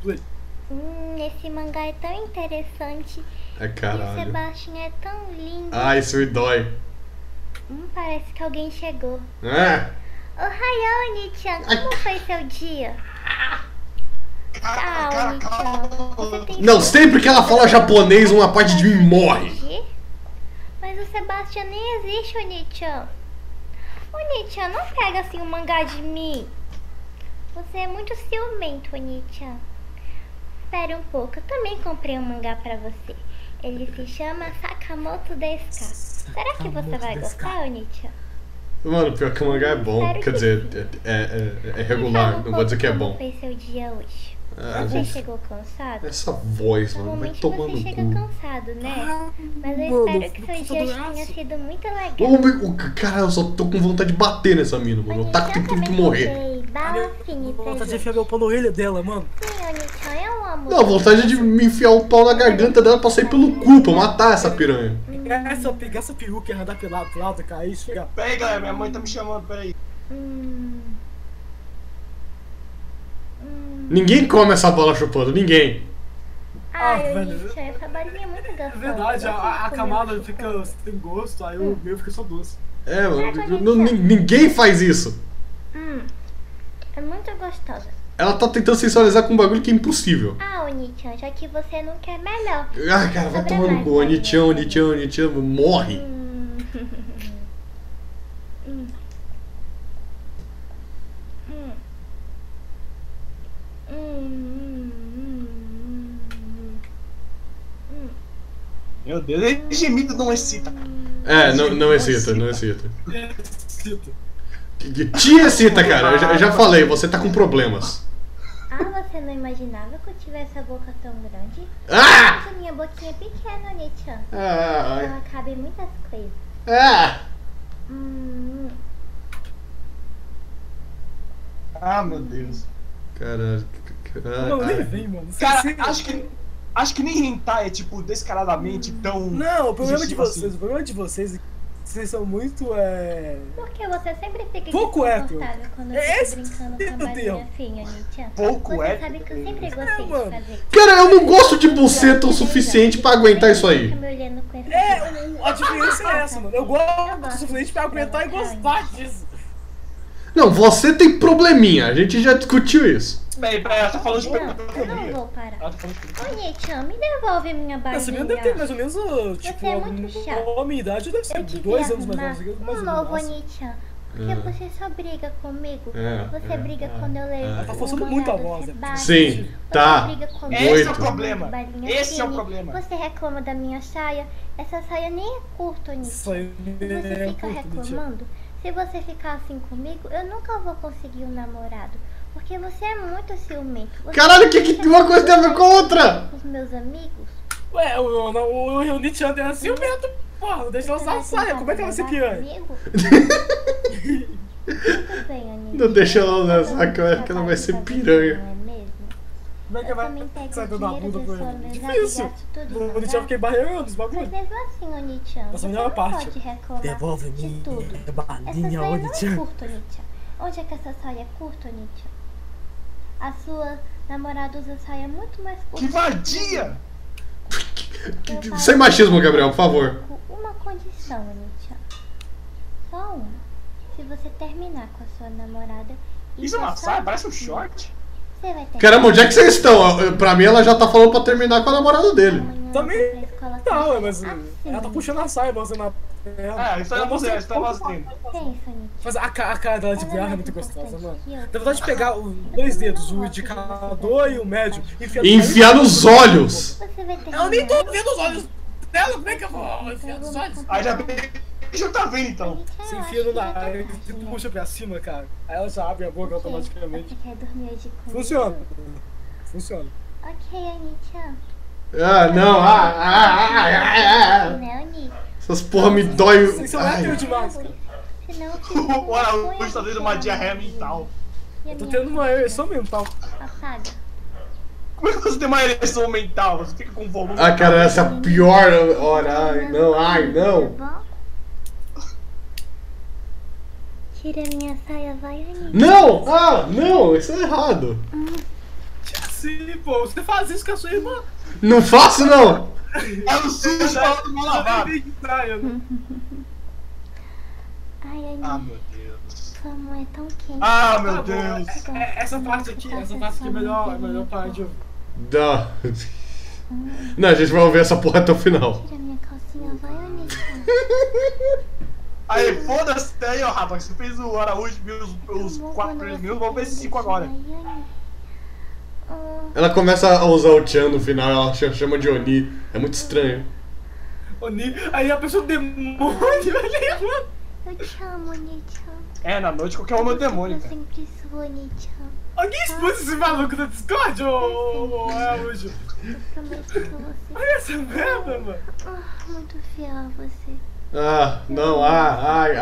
Esse mangá é tão interessante. É E o caralho. Sebastian é tão lindo. Ah, isso me dói. Parece que alguém chegou. É. Ohayou, Oni-chan. Como foi seu dia? Cara, Oni-chan. Você tem Não, sempre que ela fala japonês, uma parte de mim morre. Mas o Sebastian nem existe, Oni-chan. Oni-chan, não pega assim o mangá de mim. Você é muito ciumento, Oni-chan. Espere um pouco, eu também comprei um mangá pra você. Ele se chama Sakamoto Desu. Será que você vai gostar, Oni-chan? Mano, pior que o mangá é bom. Quer dizer, é regular. Não vou dizer que é bom. Como foi seu dia hoje? Ah, Você gente, chegou cansado? essa voz, mano, vai Normalmente tomar você no chega cu. cansado, né? Mas eu espero que seu dia hoje tenha sido muito legal. Cara, eu só tô com vontade de bater nessa mina, mano. O Taco tem que morrer. Bala fine pra Vontade de gente. enfiar meu pau na orelha dela, mano. Sim, Oni-chan, é um amor. Não, vontade de me enfiar o pau na garganta dela pra sair pelo cu, pra matar essa piranha. Pegar essa peruca e andar pelado pro lado, cair e chegar. Peraí, galera, minha mãe tá me chamando, peraí. Ninguém come essa bola chupando, ninguém. Ai, velho. Oni-chan, essa balinha é muito gostosa. É verdade, Eu gosto de a comer camada o fica chocolate. sem gosto, aí o meu fica só doce. É, mano, ninguém faz isso. É muito gostosa. Ela tá tentando sensualizar com um bagulho que é impossível. Ah, Oni-chan, já que você não quer melhor. Ah, cara, vai tomar no cu. Oni-chan, morre. Meu Deus, esse gemido não excita. É, não excita, não excita. Cita. Te excita, cara. Eu já falei, você tá com problemas. Ah, você não imaginava que eu tivesse a boca tão grande? Ah! Mas a minha boquinha é pequena, Oni-chan. Ah, Ela cabe em muitas coisas. ah. Ah, meu Deus. Caralho. Não, nem vem, mano. Cara, Você- acho que nem hentai é, tipo, descaradamente tão... Não, o problema é de sugestivo vocês. assim. O problema é de vocês é que vocês são muito, Porque você sempre fica Pouco desconfortável quando eu Esse fico brincando com a é o balinha termo. finha, Oni-chan. Pouco Você hétero. sabe que eu sempre gostei de mano. fazer. Cara, eu não gosto de buceta o suficiente pra aguentar isso aí. Fica me olhando com esse A diferença é essa, mano. Eu gosto o suficiente pra aguentar e gostar disso. Não, você tem probleminha. A gente já discutiu isso. Peraí, ela tá falando de Eu não pedofilia. vou parar. Ela tá falando de pedofilia. Oni-chan, me devolve minha Essa menina deve ter balinha. mais ou menos, tipo, Você é muito chato. a minha idade deve ser Eu devia 2 anos mais arrumar ou menos. um novo Oni-chan. Porque você só briga comigo. Você briga quando eu leio. Ela tá o forçando mangá muito a do voz, Sebastian. Sim, Você tá. briga comigo Esse é Oito. o problema. balinha Esse é o fine. problema. Você reclama da minha saia. Essa saia nem é curta, Oni-chan. Isso aí Você é fica curto, mentira. reclamando. Se você ficar assim comigo, eu nunca vou conseguir um namorado. Porque você é muito ciumento. Você Caralho, que uma coisa tem a ver com a outra? Com os meus amigos. Ué, o Nietzsche é ciumento, porra, deixa ela usar a saia, como é que ela vai ser piranha? Comigo? Muito bem, Oni. Não deixa ela usar essa cara, que ela vai ser piranha. Não é mesmo? Como é que Eu vai também pego sair o da dinheiro bunda da com sua ele? mesada e Difícil. gasto tudo O no Nietzsche lugar. fiquei barreirando os Mas bagulhos. mesmo assim, Oni-chan, Essa você menina não parte. pode reclamar Devolve de minha tudo. Essa balinha, saia não é Oni-chan. curta, Oni-chan. Onde é que essa saia é curta, Oni-chan? A sua namorada usa saia muito mais curta. Que vadia! Sem machismo, Gabriel, por favor. Com uma condição, Oni-chan. Só uma. Se você terminar com a sua namorada... Isso é uma só saia? Parece um assim, short. Você vai ter Caramba, onde é que vocês estão? Pra mim, ela já tá falando pra terminar com a namorada dele. Também. Não, mas Assim. ela tá puxando a saia, você na perna. Isso aí é você, isso tá mostrando. Pensa, Oni-chan. Mas a cara dela de Ela viagem é mais muito gostosa, importante mano. que eu. Dá vontade de pegar os dois dedos, o indicador e o médio, E enfiar nos olhos. Você vai terminar. Eu nem tô vendo os olhos dela, como é que eu vou enfiar nos olhos? Aí já já tá vendo então. Você enfia no nariz e puxa pra cima, cara. Aí ela já abre a boca automaticamente. Você quer dormir hoje comigo? Funciona. Funciona. Ok, Oni-chan. Ah, não. Né, Oni? Essas porra me dói. Vocês são hétero Ai. demais, cara. Senão eu te O Araújo tá tendo uma diarreia mental. Eu tô tendo uma ereção mental. Apaga. Como é que você tem uma ereção mental? Você fica com volume. Ah, cara, essa é a pior hora. Ai, não, ai, não. Tá bom? Tira minha saia, vai, Oni. Não! Ah, não, isso é errado. assim, pô? Você faz isso com a sua irmã? Não faço, não! É o sujo falando mal lavado. Ai, Ah, meu Deus. sua mão é tão quente. Ah, meu Tá bom, Deus. essa parte aqui é melhor parar de ouvir. Não. Não, a gente vai ouvir essa porra até o final. Tira minha calcinha, vai, Onicha. Aí, foda-se aí, ó, rapaz. Você fez o Araújo, os 4 primeiros minutos, vamos ver esses 5 agora. Ela começa a usar o Chan no final, ela chama de Oni. É muito estranho. Oni, aí a pessoa demônio, olha, mano. Eu te amo, Onicha. É, na noite qualquer um é demônio, Eu cara. sempre sou, Onicha. Alguém expulsa esse maluco da Discord, ô Araújo? Eu prometo que eu vou ser Olha essa merda, mano. muito fiel a você. Ah, não, ai.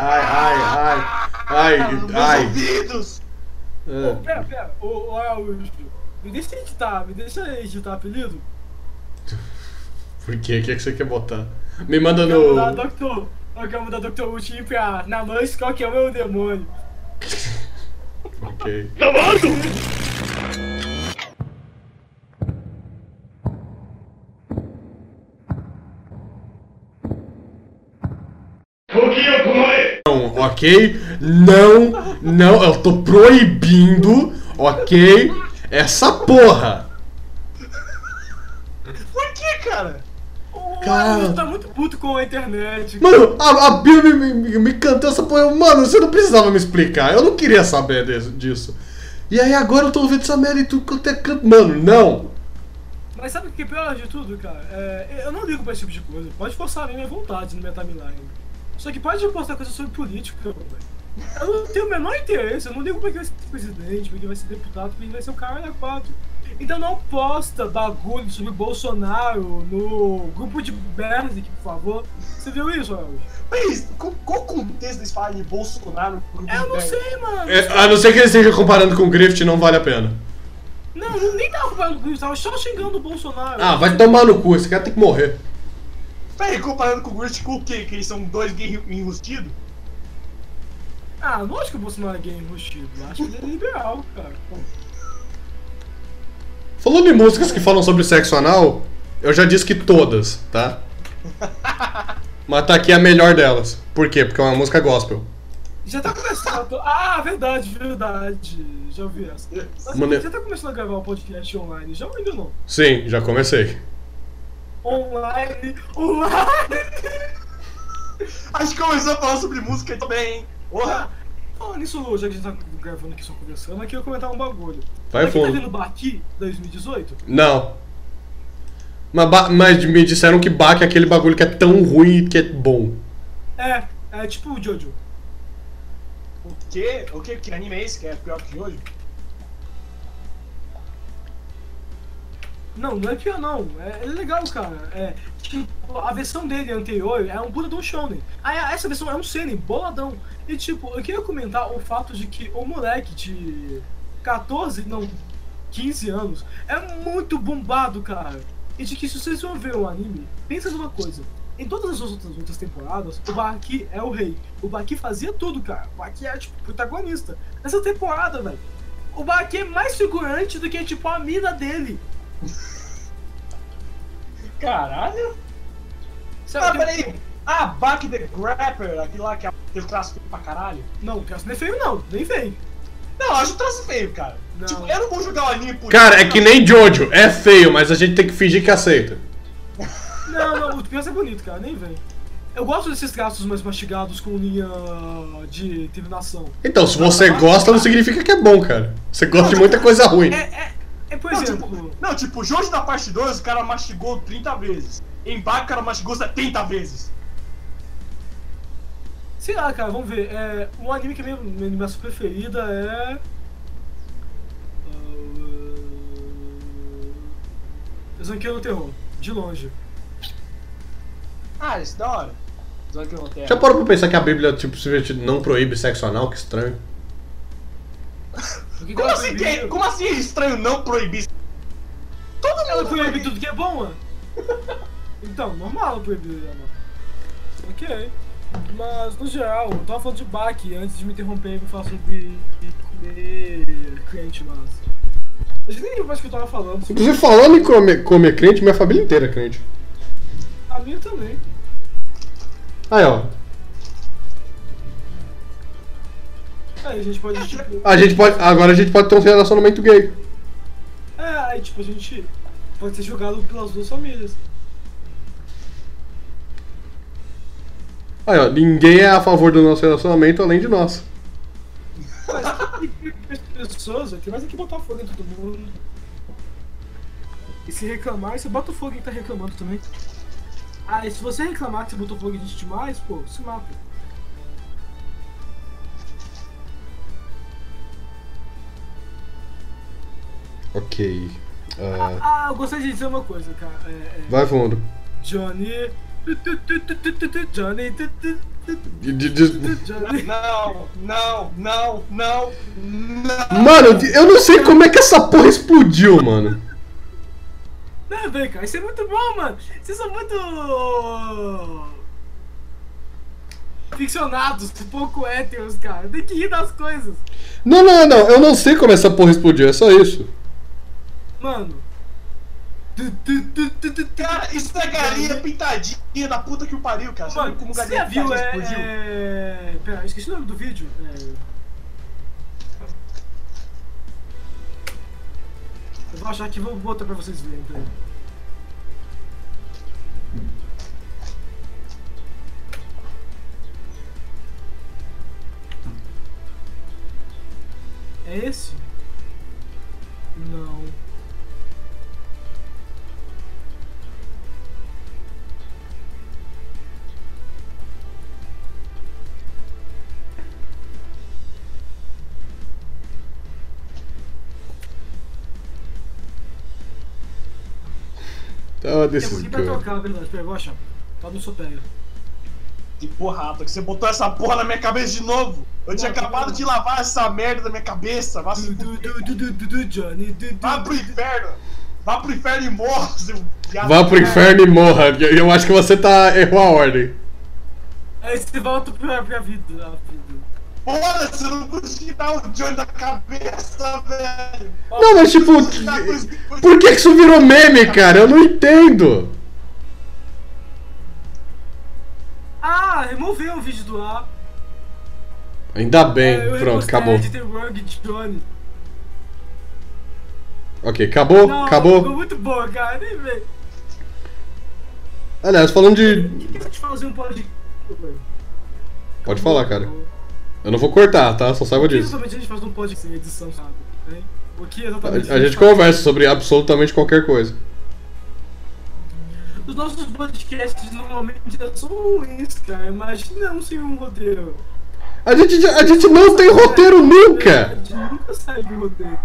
Meus ouvidos! Ô, pera, ô Araújo. Me deixa editar apelido? Por quê? O que você quer botar? Me manda Eu quero mudar no... Eu quero mudar Dr. Ultim pra na noite qual que é o meu demônio. Ok. Não, ok? Não, eu tô proibindo, ok? Essa porra! Por que, cara? O Cara. Araújo tá muito puto com a internet. Mano, a Bia me cantou essa porra. Mano, você não precisava me explicar. Eu não queria saber disso. E aí agora eu tô ouvindo essa merda e tudo quanto é canto. Mano, não! Mas sabe o que é pior de tudo, cara? Eu não ligo pra esse tipo de coisa. Pode forçar a minha vontade no minha timeline. Só que pode postar coisa sobre política, velho. Eu não tenho o menor interesse, eu não ligo pra quem vai ser presidente, pra quem vai ser deputado, pra quem vai ser o cara da 4. Então não posta bagulho sobre Bolsonaro no grupo de Berzik, por favor. Você viu isso, Araújo? Mas qual o contexto desse falar de Bolsonaro no grupo Eu não de sei, mano. A não ser que ele esteja comparando com o Grift, não vale a pena. Não, eu nem tava falando com isso, tava só xingando o Bolsonaro. Ah, vai tomar no cu, esse cara tem que morrer. Peraí, comparando com o Gurt com o quê? Que eles são dois gays enrustidos? Ah, não acho que o Bolsonaro é gay enrustido, eu acho que ele é liberal, cara. Falando em músicas que falam sobre sexo anal, eu já disse que todas, tá? Mas tá aqui a melhor delas. Por quê? Porque é uma música gospel. Já tá começando. Ah, verdade. Já ouvi essa. Mano, Já tá começando a gravar um podcast online? Já ou ainda não? sim, já comecei. Online! Acho que começou a falar sobre música também, hein? Porra! Falando nisso, já que a gente tá gravando aqui só conversando, aqui eu ia comentar um bagulho. Vai Aqui tá fundo. vendo Baki 2018? Não. Mas me disseram que Bach é aquele bagulho que é tão ruim que é bom. É tipo o Jojo. O quê? O quê? Que anime é esse que é pior que hoje? Não é pior não. É legal, cara. Tipo, a versão dele anterior é um puta de um shonen. Aí essa versão é um seinen, boladão. E tipo, eu queria comentar o fato de que o moleque de 15 anos é muito bombado, cara. E de que se vocês vão ver o anime, pensa numa coisa. Em todas as outras temporadas, o Baki é o rei. O Baki fazia tudo, cara. O Baki é, tipo, protagonista. Nessa temporada, velho, o Baki é mais figurante do que, tipo, a mina dele. Caralho! Sabe? Peraí! Ah, Baki the Grapper, aquele lá que teve traço feio pra caralho. Não, o traço não é feio, não. Nem feio. Não, eu acho o traço feio, cara. Não. Tipo, eu não vou jogar o anime por Cara, isso, é que não. nem Jojo. É feio, mas a gente tem que fingir que aceita. Não, o traço é bonito, cara. Nem vem. Eu gosto desses traços mais mastigados com linha de terminação. Então, se você gosta, não significa que é bom, cara. Você gosta de muita coisa ruim. Por Não, exemplo... tipo, Jojo na parte 2 o cara mastigou 30 vezes. Em Baki o cara mastigou 70 vezes. Sei lá, cara, vamos ver. Um anime que é minha animação preferida é... Zankiyo no Terror, de longe. Ah, isso é da hora. Zankiyo no Terror. Já parou pra pensar que a Bíblia, tipo, simplesmente não proíbe sexo anal? Que estranho. Como assim é estranho não proibir? Todo mundo Ela proíbe tudo que é bom, mano. Então, normal proibir, mano. Ok. Mas, no geral, eu tava falando de Baki antes de me interromper pra falar sobre comer crente, mas... Eu nem lembro mais o que eu tava falando. Inclusive, falando em comer crente, minha família inteira é crente. A minha também. Aí, ó. Aí a gente pode, tipo... Agora a gente pode ter um relacionamento gay. aí tipo, a gente pode ser julgado pelas duas famílias. Aí, ó. Ninguém é a favor do nosso relacionamento além de nós. Mas pessoas, tem mais é que botar fogo em todo mundo. E se reclamar, você bota fogo em quem tá reclamando também. E se você reclamar que você botou fogo em gente demais, pô, se mata. Ok. Eu gostaria de dizer uma coisa, cara. Vai fundo. Johnny. Johnny. Johnny. Não. Mano, eu não sei como é que essa porra explodiu, mano. Não, vem cá, isso é muito bom, mano. Vocês são muito ficcionados, pouco héteros, cara. Tem que rir das coisas. Não. Eu não sei como essa porra explodiu, é só isso. Mano. Cara, isso é galinha pintadinha da puta que o pariu, cara. Você viu como galinha pintadinha explodiu? Pera, esqueci o nome do vídeo. Eu vou achar que vou botar pra vocês verem, então. É esse? Não. Oh, this Tem is aqui pra good. tocar, verdade. Pera, eu vou achar. Tá no soteio. Que porra, que você botou essa porra na minha cabeça de novo. Eu tinha acabado de lavar essa merda da minha cabeça. Vá pro inferno. Vá pro inferno e morra, seu viado. Vá pro inferno e morra. Eu acho que você errou a ordem. Aí você volta pra vida. Porra, você não conseguiu dar o Johnny da cabeça, velho. Não, mas tipo, por que isso virou meme, cara? Eu não entendo. Removei o vídeo do ar. Ainda bem, Eu pronto, repostei acabou. de The Rug de Johnny. Ok, acabou, Não, acabou. ficou muito bom, cara, nem vê. Aliás, falando de... O que eu te fazer um podcast? Pode falar, cara. Eu não vou cortar, tá? Só saiba O que disso. exatamente a gente faz num podcast sem edição, sabe? Hein? O que exatamente A gente faz? conversa sobre absolutamente qualquer coisa. Os nossos podcasts normalmente são ruins, cara. Imagina um sem um roteiro. A gente não tem roteiro A nunca! gente nunca segue o roteiro.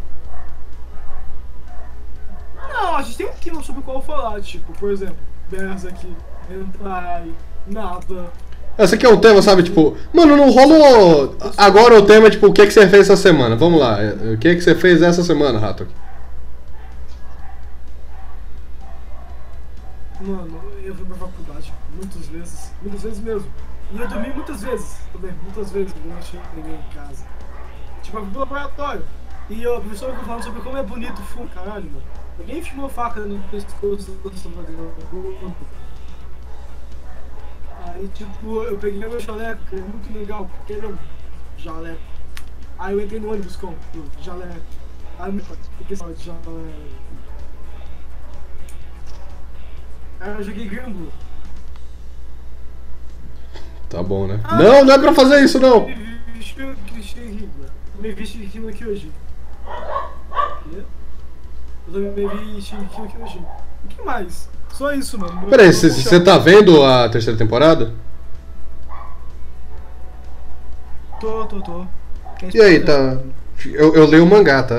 Não, a gente tem um tema sobre o qual falar, tipo, por exemplo, Berserk, Hentai, nada. Esse aqui é um tema, sabe, tipo... Mano, não rolou... Agora o tema é, tipo, o que você fez essa semana? Vamos lá, o que você fez essa semana, Rato? Mano, eu fui pra faculdade muitas vezes mesmo. E eu dormi muitas vezes também, muitas vezes, eu não tinha ninguém em casa. Tipo, eu fui pro laboratório. E o professor ficou falando sobre como é bonito o fumo, caralho, mano. Ninguém filmou faca no pescoço do professor. Aí, tipo, eu peguei meu jaleco, que é muito legal, porque ele é um jaleco. Aí eu entrei no ônibus com o jaleco. Aí eu fiquei só de jaleco. Aí eu joguei Grimble. Tá bom, né? Não é pra fazer isso, não! Me vi Shingeki aqui hoje. Eu também vi Shingeki aqui hoje. O que mais? Só isso, mano. Peraí, você tá vendo a terceira temporada? Tô. E aí, tá... Eu leio o mangá, tá?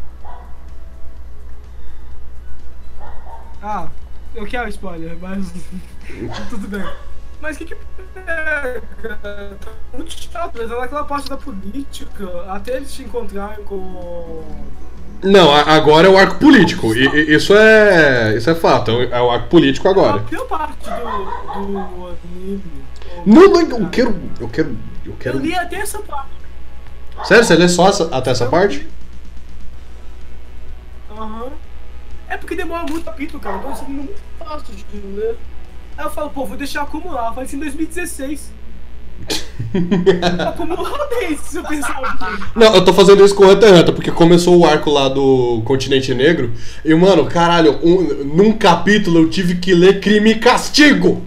Eu quero spoiler, mas... tudo bem. Mas o que é, cara? Tá muito chato, mas é naquela parte da política, até eles se encontrarem com... Não, agora é o arco político. Isso é fato, é o arco político agora. A pior parte do anime... Não, eu quero... Eu li até essa parte. Sério, você lê só até essa parte? Aham. É porque demora muito capítulo, cara. Então, isso é muito fácil de ler. Aí eu falo, pô, vou deixar acumular. Faz em 2016. Acumular bem, se eu pensar aqui. Não, eu tô fazendo isso com Hunter x Hunter, porque começou o arco lá do Continente Negro. E, mano, caralho, num capítulo eu tive que ler Crime e Castigo.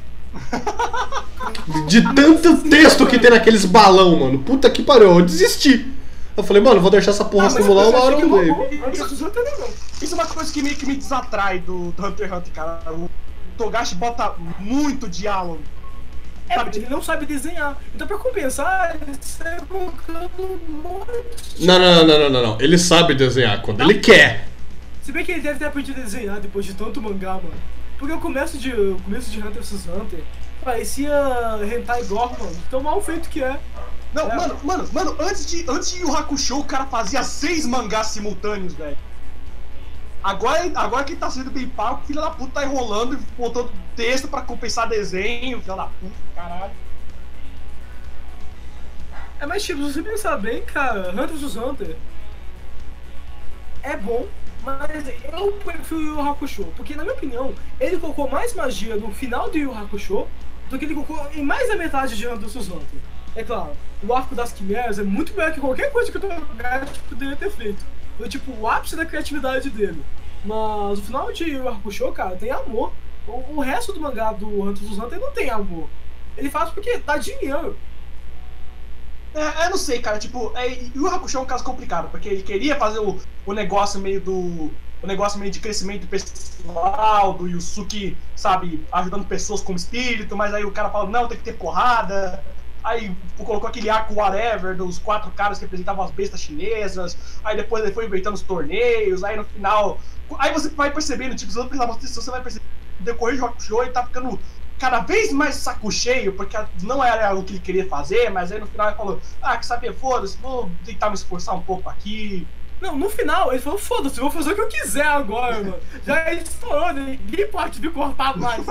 De tanto texto que tem naqueles balão, mano. Puta que pariu, eu desisti. Eu falei, mano, vou deixar essa porra acumular uma hora no meio. Isso é uma coisa que meio que me desatrai do Hunter x Hunter, cara. O Togashi bota muito diálogo. É, porque ele não sabe desenhar. Então, pra compensar, ele sai colocando um monte. Não. Ele sabe desenhar quando ele quer. Se bem que ele deve ter aprendido a desenhar depois de tanto mangá, mano. Porque o começo de Hunter x Hunter parecia hentai gore, mano. Tão mal feito que é. Não, mano, antes de Yu Hakusho, o cara fazia 6 mangás simultâneos, velho. Agora que ele tá sendo bem pago, o filho da puta tá enrolando e botando texto pra compensar desenho, filho da puta, caralho. É, mas tipo, se você pensar bem, cara, Hunter x Hunter é bom, mas eu prefiro Yu Hakusho, porque na minha opinião, ele colocou mais magia no final de Yu Hakusho do que ele colocou em mais da metade de Hunter x Hunter. É claro, o arco das quimeras é muito melhor que qualquer coisa que o Togashi poderia ter feito. Foi tipo o ápice da criatividade dele. Mas o final de Yu Hakusho, cara, tem amor. O resto do mangá do Hunter x Hunter não tem amor. Ele faz porque dá dinheiro. Eu não sei, cara, tipo, Yu Hakusho é um caso complicado, porque ele queria fazer o negócio meio do... O negócio meio de crescimento pessoal, do Yusuke, sabe, ajudando pessoas como espírito, mas aí o cara fala, não, tem que ter porrada. Aí colocou aquele arco whatever dos 4 caras que representavam as bestas chinesas. Aí depois ele foi inventando os torneios. Aí no final. Aí você vai percebendo, tipo, se você prestar atenção, você vai perceber no decorrer do Hakusho ele tá ficando cada vez mais saco cheio, porque não era o que ele queria fazer, mas aí no final ele falou, que saber, foda-se, vou tentar me esforçar um pouco aqui. Não, no final ele falou, foda-se, eu vou fazer o que eu quiser agora, mano. Já estourou, ninguém pode me cortar mais.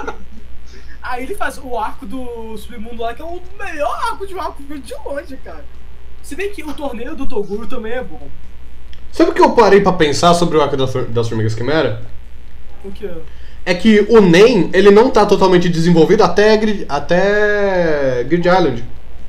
Aí ele faz o arco do Submundo lá, que é o melhor arco de um arco de longe, cara. Se bem que o torneio do Toguro também é bom. Sabe o que eu parei pra pensar sobre o arco das Formigas Quimera? O que? É que o Nen, ele não tá totalmente desenvolvido até Grid Island.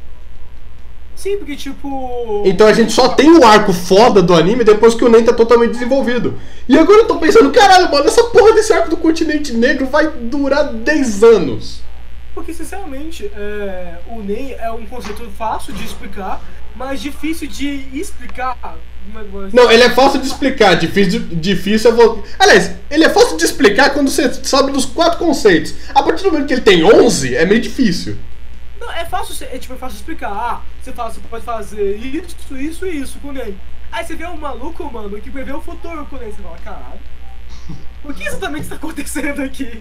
Sim, porque tipo... Então a gente só tem o arco foda do anime depois que o Nen tá totalmente desenvolvido. E agora eu tô pensando, caralho, mano, essa porra desse arco do Continente Negro vai durar 10 anos. Porque, sinceramente, o Nen é um conceito fácil de explicar, mas difícil de explicar. Não, ele é fácil de explicar, difícil é... Aliás, ele é fácil de explicar quando você sabe dos 4 conceitos. A partir do momento que ele tem 11, é meio difícil. Não, é fácil explicar. Você pode fazer isso e isso com o Nen. Aí você vê um maluco, mano, que prevê o futuro com o Nen. Você fala, caralho, o que exatamente está acontecendo aqui?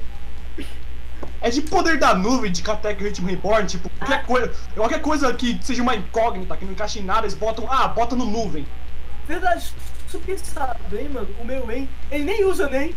É de poder da nuvem de Katek Ritmo Reborn, tipo, qualquer coisa que seja uma incógnita, que não encaixe em nada, eles botam, bota no nuvem. Verdade, se você pensar bem, mano, o Meruem, ele nem usa Nen.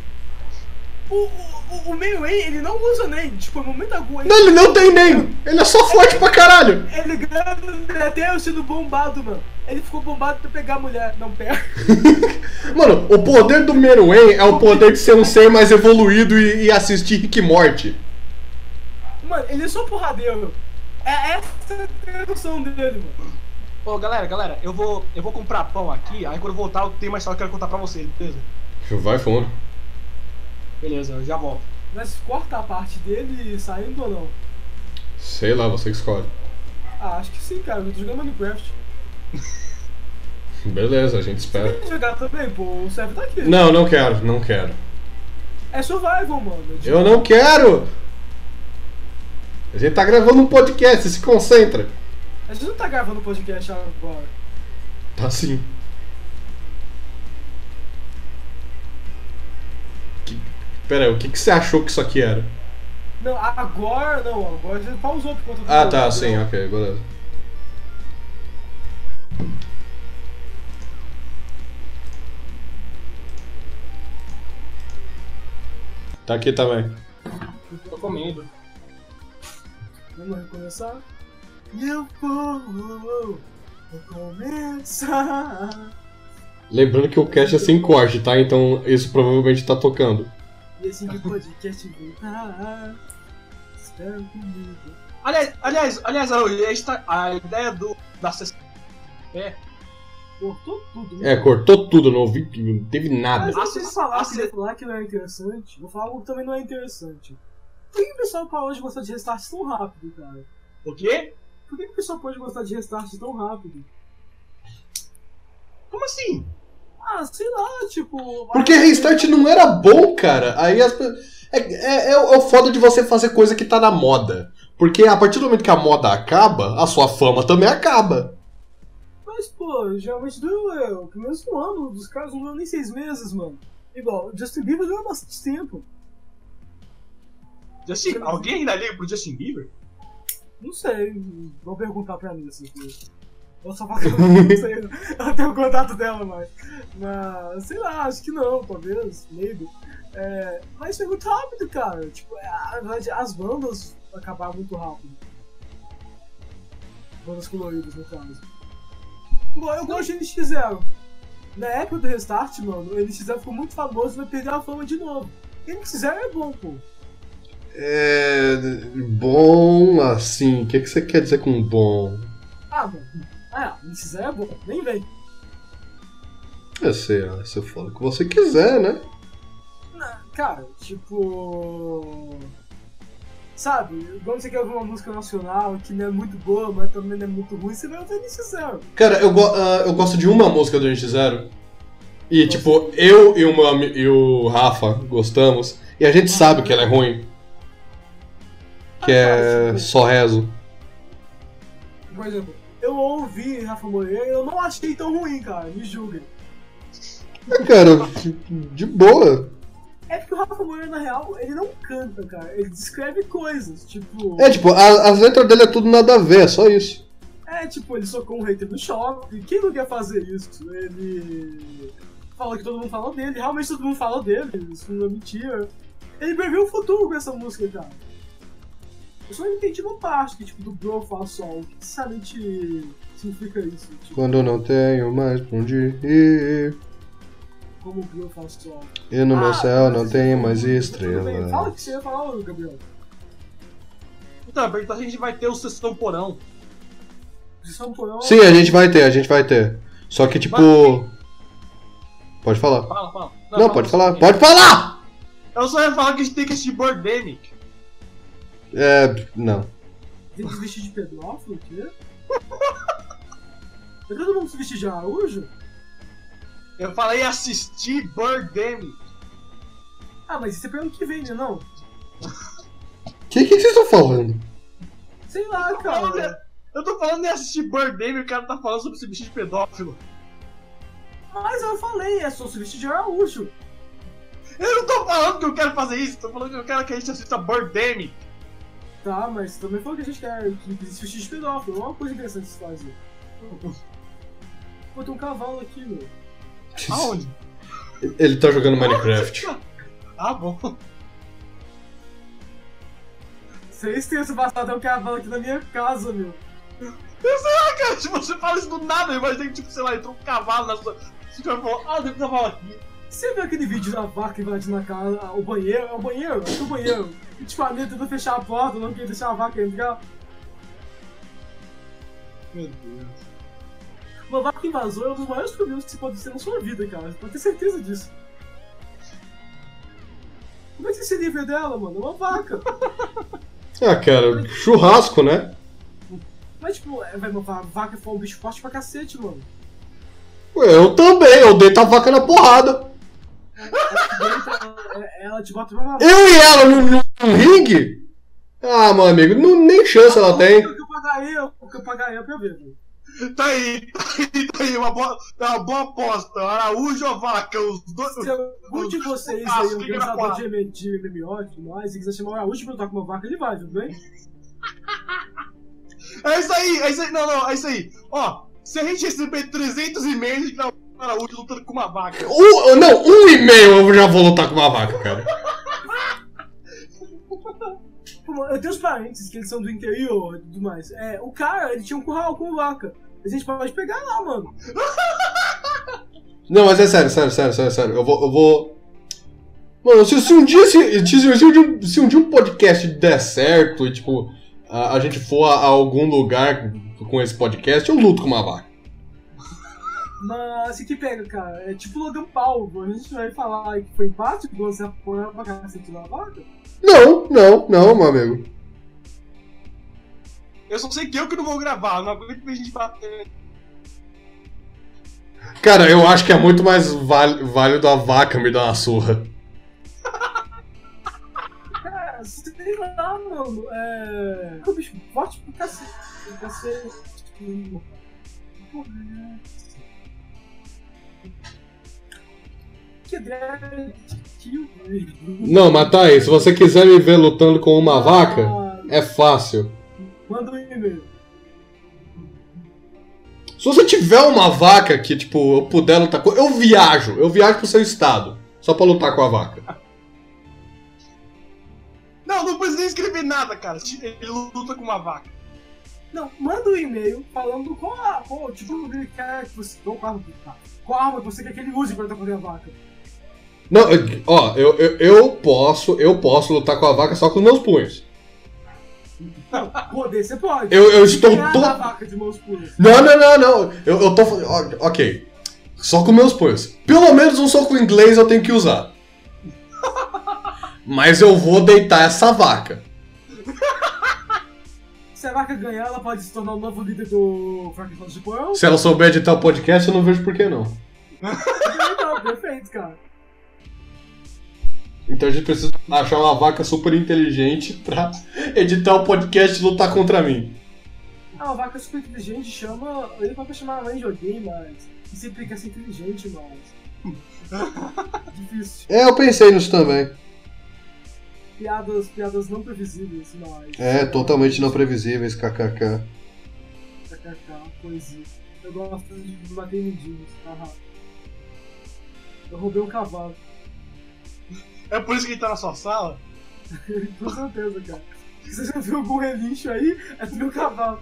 O Meruem, ele não usa Nen, tipo, no momento algum... Não, ele não tem Nen, ele é só forte pra caralho. Ele ganha até sendo bombado, mano. Ele ficou bombado pra pegar a mulher, não pega. Mano, o poder do Meruem é o poder de ser um ser mais evoluído e assistir Rick e Morty. Mano, ele é só porradeiro. É essa a tradução dele, mano. Ô, galera, eu vou comprar pão aqui, aí quando eu voltar eu tenho uma história que eu quero contar pra vocês, beleza? Vai fundo. Beleza, eu já volto. Mas corta a parte dele saindo ou não? Sei lá, você que escolhe. Acho que sim, cara, eu tô jogando Minecraft. Beleza, a gente espera. Você quer jogar também, pô, o server tá aqui. Não quero. É survival, mano. Eu não quero! A gente tá gravando um podcast, se concentra. A gente não tá gravando podcast agora. Tá sim. Pera aí, o que você achou que isso aqui era? Não, agora a gente pausou por conta do... Ah, tá, sim, ok, beleza. Tá aqui também. Tô comendo. Vamos recomeçar? E eu vou começar Lembrando que o cast é sem corte, tá? Então isso provavelmente tá tocando. E assim que o podcast voltar, espera comigo. Aliás, a ideia da sessão Cortou tudo, né? Cortou tudo, não ouvi, não teve nada. Mas se vocês falar que não é interessante, vou falar algo que também não é interessante. Por que o pessoal parou de gostar de restart tão rápido, cara? O quê? Por que o pessoal pode gostar de restart tão rápido? Como assim? Ah, sei lá, tipo... Porque restart não era bom, cara. Aí as é o foda de você fazer coisa que tá na moda. Porque a partir do momento que a moda acaba, a sua fama também acaba. Mas, pô, geralmente dura pelo menos um ano. Dos caras não duram nem 6 meses, mano. Igual, Justin Bieber dura bastante tempo. Alguém ainda liga pro Justin Bieber? Não sei, vou perguntar pra mim essas coisas. Eu só faço não sei, eu tenho o contato dela, mas sei lá, acho que não, talvez, maybe. Mas foi muito rápido, cara. Tipo, as bandas acabaram muito rápido. Bandas coloridas, no caso. Bom, eu gosto de NX0. Na época do Restart, mano, o NX0 ficou muito famoso e vai perder a fama de novo. NX0 é bom, pô. Bom assim. O que você quer dizer com bom? NX0 é bom, nem vem. Você fala o que você quiser, né? Cara, tipo... Sabe, quando você quer ouvir uma música nacional que não é muito boa, mas também não é muito ruim, você vai ouvir NX0. Cara, eu gosto de uma música do NX0. E, tipo, eu e o Rafa gostamos. E a gente sabe que ela é ruim. Que é Só Rezo. Por exemplo, eu ouvi Rafa Moreira e eu não achei tão ruim, cara. Me julguem. Cara, de boa. É porque o Rafa Moreira, na real, ele não canta, cara. Ele descreve coisas, tipo... Tipo, as letras dele é tudo nada a ver, é só isso. Tipo, ele socou um hater no shopping. Quem não quer fazer isso? Ele fala que todo mundo fala dele. Realmente todo mundo fala dele. Isso não é mentira. Ele previu o futuro com essa música, cara. Eu só não entendi uma parte, que tipo, do Bro Fala Sol. O que sinceramente significa isso? Tipo, quando não tenho mais pra onde ir. Como o Bro Fala Sol. E no meu céu não tem mais Tudo bem. estrelas. Fala o que você ia falar, Gabriel. Então a gente vai ter o Sessão Porão. Sim, a gente vai ter. Só que tipo... Pode falar. Fala. Não, pode falar. Pode falar! Eu só ia falar que a gente tem que assistir Birdemic. Não. Tem que se vestir de pedófilo, o quê? Tá todo mundo se vestir de Araújo? Eu falei assistir Birdemic. Mas isso é pra ano que vem, né, não? O que vocês estão falando? Sei lá, cara. Eu tô falando em assistir Birdemic e o cara tá falando sobre se vestir de pedófilo. Mas eu falei, é só se vestir de Araújo. Eu não tô falando que eu quero fazer isso, tô falando que eu quero que a gente assista Birdemic. Tá, mas também falou que a gente quer que se vestir de pedófilo. É uma coisa interessante de se fazer. Pô, tem um cavalo aqui, meu. Aonde? Ele tá jogando Minecraft. Bom. Vocês têm esse passado, um cavalo aqui na minha casa, meu. Eu sei lá, cara, tipo, você fala isso do nada, eu imaginei que, tipo, sei lá, entrou um cavalo na sua... Você vai falar, tem um cavalo aqui. Você viu aquele vídeo da vaca invadindo a casa, o banheiro? É o banheiro? Acho que é o banheiro. E tipo, a tentando fechar a porta, não queria deixar a vaca entrar. Meu Deus. Uma vaca invasora é um dos maiores problemas que você pode ter na sua vida, cara. Você pode ter certeza disso. Como é que você se livra dela, mano? É uma vaca. Cara, churrasco, né? Mas tipo, uma vaca foi um bicho forte pra cacete, mano. Eu também, eu deito a vaca na porrada. Ela te bota pra Eu e ela no ringue? Meu amigo, nem chance ela tem. O que eu pagaria pra ver, velho. Tá aí, uma boa aposta. Araújo ou vaca, os dois. Se algum de vocês aí, um organizador de MMO e tudo mais, e quiser chamar o Araújo pra lutar com uma vaca, ele vai, tudo bem? É isso aí, não, é isso aí. Ó, se a gente receber 300 e-mails, a gente dá o Araújo lutando com uma vaca. Um e-mail eu já vou lutar com uma vaca, cara. Eu tenho os parentes que eles são do interior e tudo mais. O cara, ele tinha um curral com vaca. A gente pode pegar lá, mano. Não, mas é sério. Eu vou... Mano, se um dia um podcast der certo e, tipo, a gente for a algum lugar com esse podcast, eu luto com uma vaca. Mas, que pega, cara? É tipo Logan Paul. A gente vai falar que foi empate, que você apoia pra cacete na vaca? Não, meu amigo. Eu só sei que eu que não vou gravar, não aguento ver a gente bater. Cara, eu acho que é muito mais válido a vaca me dar uma surra. Cara, sei lá, mano. O bicho forte pro cacete. Porra, que ideia de Não, mas tá aí, se você quiser me ver lutando com uma vaca, é fácil. Manda um e-mail. Se você tiver uma vaca que, tipo, eu puder lutar com... Eu viajo pro seu estado, só pra lutar com a vaca. Não precisa nem escrever nada, cara. Ele luta com uma vaca. Não, manda um e-mail falando qual tipo de cara que você... Qual arma que você quer que ele use pra lutar contra a vaca. Não, ó, eu posso lutar com a vaca só com os meus punhos. Não, poder você pode. Eu estou todo... vaca de meus punhos. Não. Eu tô... Ok. Só com meus punhos. Pelo menos um soco inglês eu tenho que usar. Mas eu vou deitar essa vaca. Se a vaca ganhar, ela pode se tornar o novo líder do Franklin de Poel. Se ela souber editar o podcast, eu não vejo por que não. Não, perfeito, cara. Então a gente precisa achar uma vaca super inteligente pra editar o podcast e lutar contra mim. A vaca super inteligente chama... Ele pode chamar a mãe de alguém, mas... E sempre quer ser inteligente, mas... Difícil. Eu pensei nisso também. Piadas não previsíveis, mas... Totalmente não previsíveis, kkk. KKK, poesia. Eu gosto de bater em mendinhos. Eu roubei um cavalo. É por isso que ele tá na sua sala? Com certeza, cara. Se você já viu algum relincho aí, é do meu cavalo.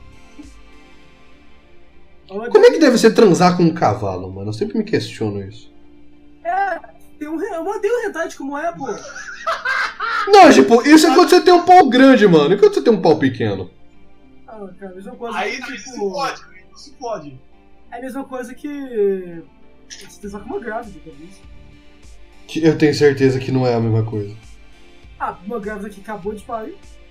Como é que deve ser transar com um cavalo, mano? Eu sempre me questiono isso. Eu mandei um hentai de como é, pô. Não, tipo, isso é quando você tem um pau grande, mano. E quando você tem um pau pequeno? Cara, a mesma coisa aí que, não se pode. É a mesma coisa que... Você transar com uma grávida, talvez. Eu tenho certeza que não é a mesma coisa. Uma grávida que acabou de parir.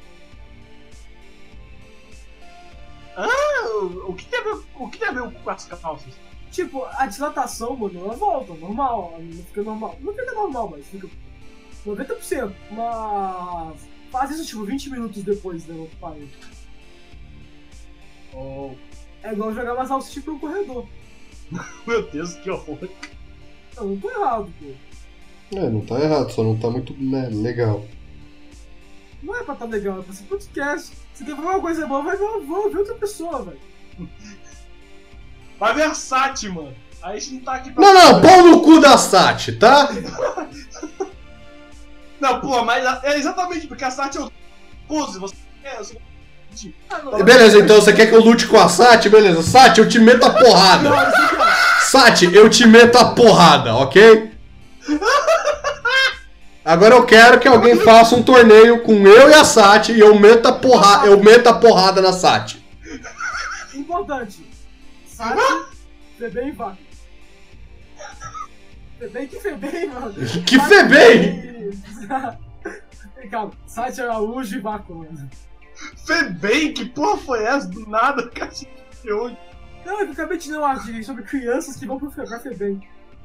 O que tem a ver com as calças? Tipo, a dilatação, mano, ela volta, normal. Ela não fica normal. Não fica normal, mas fica 90%. Mas faz isso, tipo, 20 minutos depois dela parar. É igual jogar uma salsicha pro corredor. Meu Deus, que horror. Não tô errado, pô. Não tá errado, só não tá muito legal. Não é pra tá legal, é pra ser podcast. Se quer falar uma coisa boa, vai ver outra pessoa, velho. Vai ver a Sati, mano. Aí a gente não tá aqui pra... Não, pau no cu da Sati, tá? Não, pô, mas é exatamente porque a Sati é o... Pose, você... Beleza, então você quer que eu lute com a Sati? Beleza, Sati, eu te meto a porrada. Sati, eu te meto a porrada, ok? Agora eu quero que alguém faça um torneio com eu e a Sati e eu meto a porrada na Sati. Importante. Sati, Febem e vaca. Febem que Febem, mano. Que Febem? Calma, Sati Araújo e vaca, mano. Febem? Que porra foi essa? Do nada, cacete. Não, eu acabei de ler um artigo sobre crianças que vão pro Febem.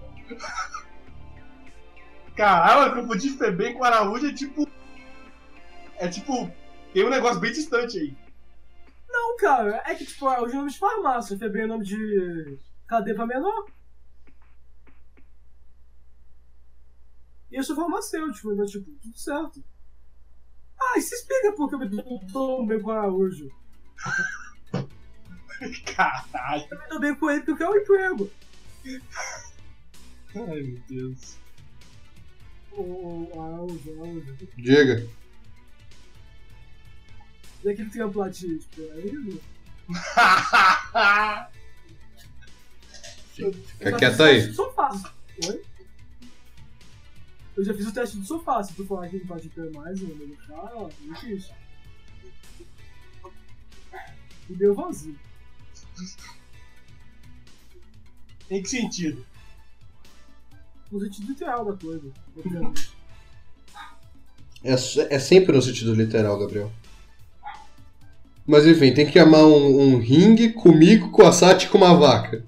Caralho, eu confundi Febem com Araújo, é tipo... Tem um negócio bem distante aí. Não, cara, é que tipo, Araújo é nome de farmácia, Febem é nome de cadeia pra menor. E eu sou farmacêutico, então tipo, tudo certo. E se explica por que eu me dou tão bem com o Araújo. Caralho. Eu me dou bem com ele porque é um emprego. Ai, meu Deus. Araújo. Diga. E aquele trampo lá de tipo, é lindo. Fica quieto aí. Do sofá. Oi? Eu já fiz o teste do sofá. Se tu falar que não pode ter mais, eu vou deixar, ó, é difícil. E deu vazio. Em que sentido? No sentido literal da coisa, obviamente. É sempre no sentido literal, Gabriel. Mas enfim, tem que amar um ringue comigo, com a Sati e com uma vaca.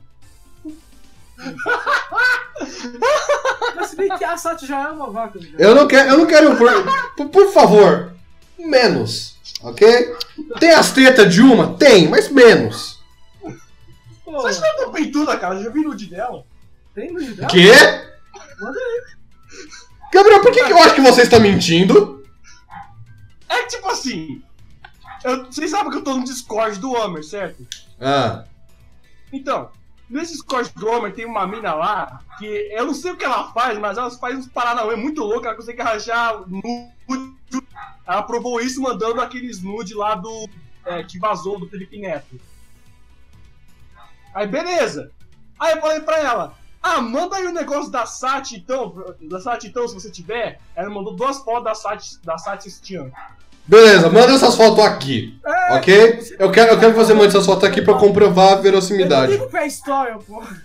Mas se bem que a Sati já é uma vaca. Já. Eu não quero por favor, menos, ok? Tem as tetas de uma? Tem, mas menos. Pô, Você acha que ela tá peituda, cara? Eu já vi nude dela. tem no dela? Quê? Manda aí. Gabriel, por que eu acho que você está mentindo? É tipo assim. Vocês sabem que eu tô no Discord do Homer, certo? Ah, Então, nesse Discord do Homer tem uma mina lá que eu não sei o que ela faz, mas ela faz uns paranauê muito loucos, ela consegue rachar nude. Ela provou isso mandando aqueles nude lá do. Que vazou do Felipe Neto. Aí beleza. Aí eu falei pra ela, manda aí o negócio da Sati então, se você tiver. Ela mandou 2 fotos da Sati Stian. beleza, manda essas fotos aqui, ok? Eu quero que você mande essas fotos aqui pra comprovar a verossimilidade. Eu não ligo pra história, porra.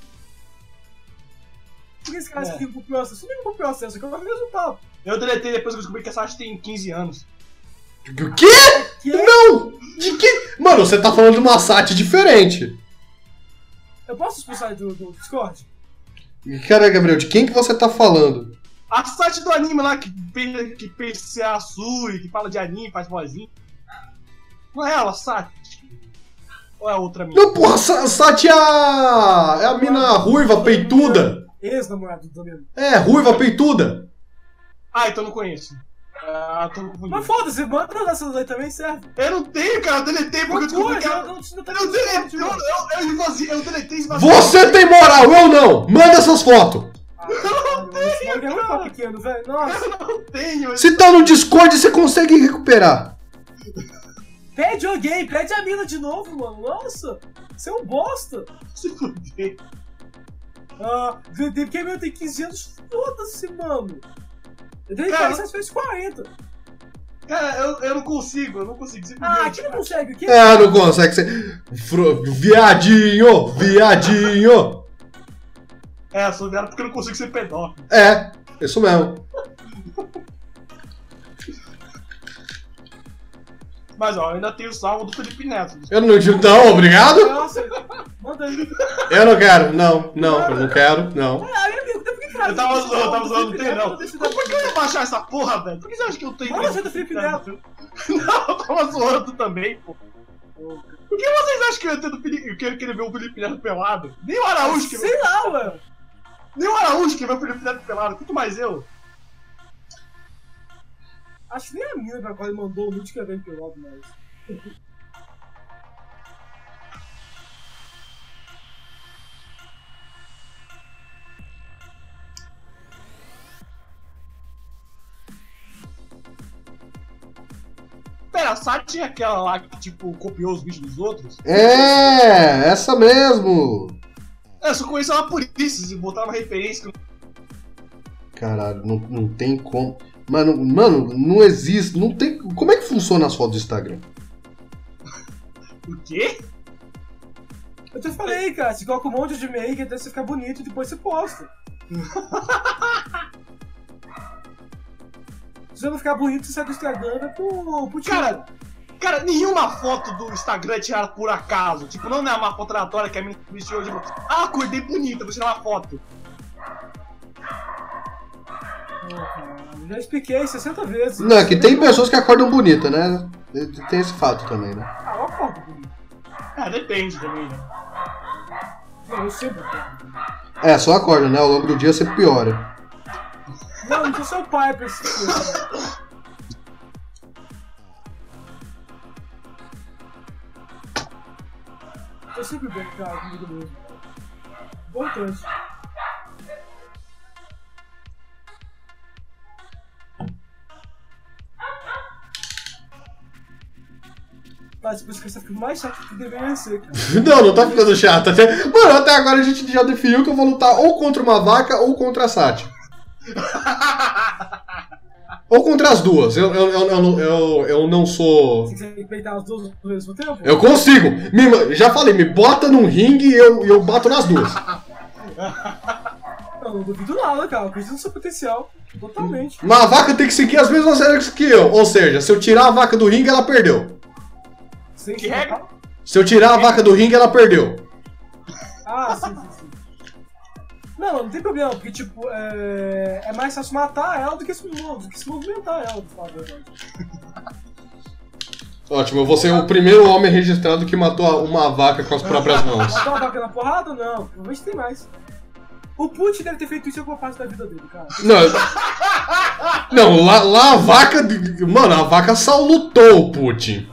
Por que esse cara fica pro processo? Isso não liga pro processo, eu quero ver o resultado. Eu deletei depois que eu descobri que a Sati tem 15 anos. O quê? Não! De que? Mano, você tá falando de uma Sati diferente. Eu posso expulsar ele do Discord? Cara, Gabriel, de quem que você tá falando? A Sati do anime lá, que pensa azul e que fala de anime, faz vozinha. Não é ela, Sati? Ou é outra mina? Não, porra, Sati é a mina ruiva, peituda. Ex-namorado do Domino. É, ruiva, peituda. Então não conheço. Tô confundindo. Mas foda-se, manda essas aí também serve. Eu não tenho, cara, eu deletei porque eu descobri que ela... Eu deletei e vazei. Você tem moral, eu não. Manda essas fotos. Não tenho, é muito pequeno, velho. Nossa. Eu não tenho. Se tá no Discord, você consegue recuperar. Pede alguém, pede a mina de novo, mano. Nossa, você é um bosta. Se fuder. Porque a mina tem 15 anos, foda-se, mano. Eu dei Cara, 40, você fez 40. Cara, eu não consigo, Você fuder. Aqui não consegue, aqui Não consegue ser. Viadinho, viadinho. Eu sou viado porque eu não consigo ser pedófilo. É, isso mesmo. Mas ó, eu ainda tenho o salvo do Felipe Neto. Eu não digo, não, obrigado. Nossa, manda aí. Eu não quero, não, eu não quero, não. Amigo, por que cara? Eu tava zoando, não tem não. Mas por que eu ia baixar essa porra, velho? Por que você acha que eu tenho... Manda você do Felipe Neto. Não, eu tava zoando também, pô. Por que vocês acham que eu ia ter do Felipe... Eu quero querer ver o Felipe Neto pelado? Nem o Araújo que Sei lá, ué. Nem o Araújo que vê o Felipe Neto pelado, quanto mais eu. Acho que nem a mina pra qual ele mandou o nude que é bem pelado, mas... Pera, a Sati é aquela lá que, tipo, copiou os vídeos dos outros? É, essa mesmo. Eu só conheço ela por isso, se botar uma referência... Caralho, não tem como. Mano, não existe, não tem. Como é que funciona as fotos do Instagram? O quê? Eu te falei, cara, você coloca um monte de make até você ficar bonito e depois você posta. Se você não ficar bonito, você sai do Instagram, vai pro tio. Cara, nenhuma foto do Instagram é tirada por acaso. Tipo, não é uma foto aleatória que a minha vestiu hoje. Acordei bonita, vou tirar uma foto. Já expliquei 60 vezes. Não, é que tem pessoas que acordam bonita, né? Tem esse fato também, né? Eu acordo bonito. Depende também, né? Não, eu sempre acordo. É, só acorda, né? Ao longo do dia você piora. Não sou seu pai pra esse coisa. Eu sempre bem, cara, comigo mesmo. Bom trânsito. Tá, tipo, isso que você fica mais chato que deveria ser, cara. Não tá ficando chato. Mano, até agora a gente já definiu que eu vou lutar ou contra uma vaca ou contra a Sati. Ou contra as duas. Eu não sou... Você consegue peitar as duas ao mesmo tempo? Eu consigo. Já falei, me bota num ringue e eu bato nas duas. Não duvido nada, cara. Eu acredito no seu potencial. Totalmente. Mas a vaca tem que seguir as mesmas regras que eu. Ou seja, se eu tirar a vaca do ringue, ela perdeu. Sem Que regra? Se eu tirar a vaca do ringue, ela perdeu. Ah, sim. Não tem problema, porque, tipo, é mais fácil matar ela do que se movimentar ela, de fato, verdade. Ótimo, eu vou ser o primeiro homem registrado que matou uma vaca com as próprias mãos. Matar uma vaca na porrada? Não, provavelmente tem mais. O Putin deve ter feito isso em alguma parte da vida dele, cara. Não, lá a vaca... Mano, a vaca salutou o Putin.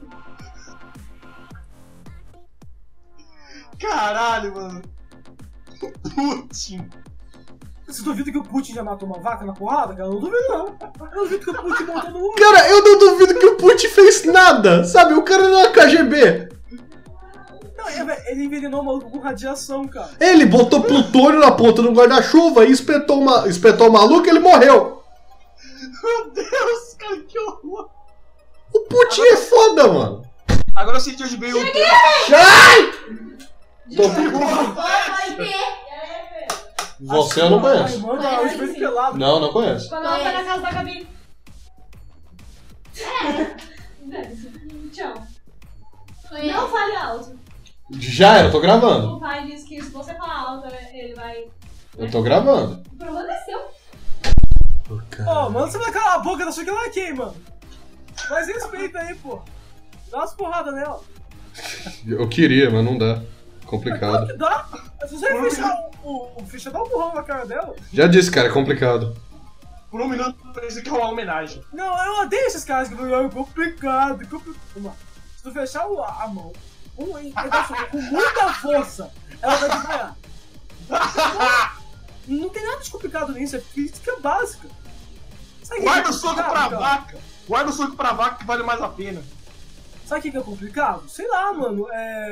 Caralho, mano. Putin. Você duvida que o Putin já matou uma vaca na porrada, cara? Eu não duvido, não. Eu duvido que o Putin montou no... Cara, eu não duvido que o Putin fez nada. Sabe, o cara não é KGB. Não, ele envenenou o maluco com radiação, cara. Ele botou plutônio na ponta do guarda-chuva e espetou o maluco e ele morreu. Meu Deus, cara, que horror. O Putin é foda, mano. Agora eu senti hoje bem o tema. Ai! Vai ter. Você eu não Ai, conheço. mano, eu estou pelado. Não conheço. Quando ela tá na casa da Gabi. Tchau. Não fale alto. Já era, eu tô gravando. O pai disse que se você falar alto, ele vai... Eu tô gravando. O problema é seu. Ô, mano, você vai calar a boca da sua que ela aqui, mano. Mas respeita aí, pô. Dá umas porradas nela. Eu queria, mas não dá. Claro Complicado. que dá. Se você fechar o ficha, dá um burrão na cara dela. Já disse, cara, é complicado. Por um minuto parece que é uma homenagem. Não, eu odeio esses caras que falam, é complicado. Mano, se tu fechar a mão com muita força, ela vai desmaiar. Não tem nada de complicado nisso, é física básica. Sabe Guarda que o soco complicado, pra cara? vaca. Guarda o soco pra vaca que vale mais a pena. Sabe o que é complicado? Sei lá, mano,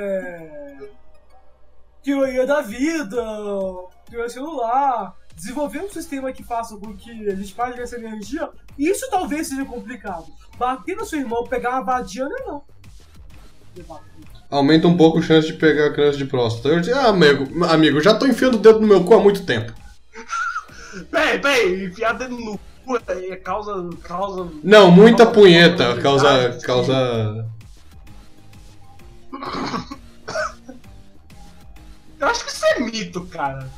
teoria da vida, teoria celular, desenvolver um sistema que faça com que a gente pare essa energia, isso talvez seja complicado. Bater no seu irmão, pegar uma vadia, não. Aumenta um pouco a chance de pegar câncer de próstata. Eu disse, amigo, já tô enfiando o dedo no meu cu há muito tempo. Peraí, enfiar dedo no cu é causa... Não, muita punheta causa... Eu acho que isso é mito, cara.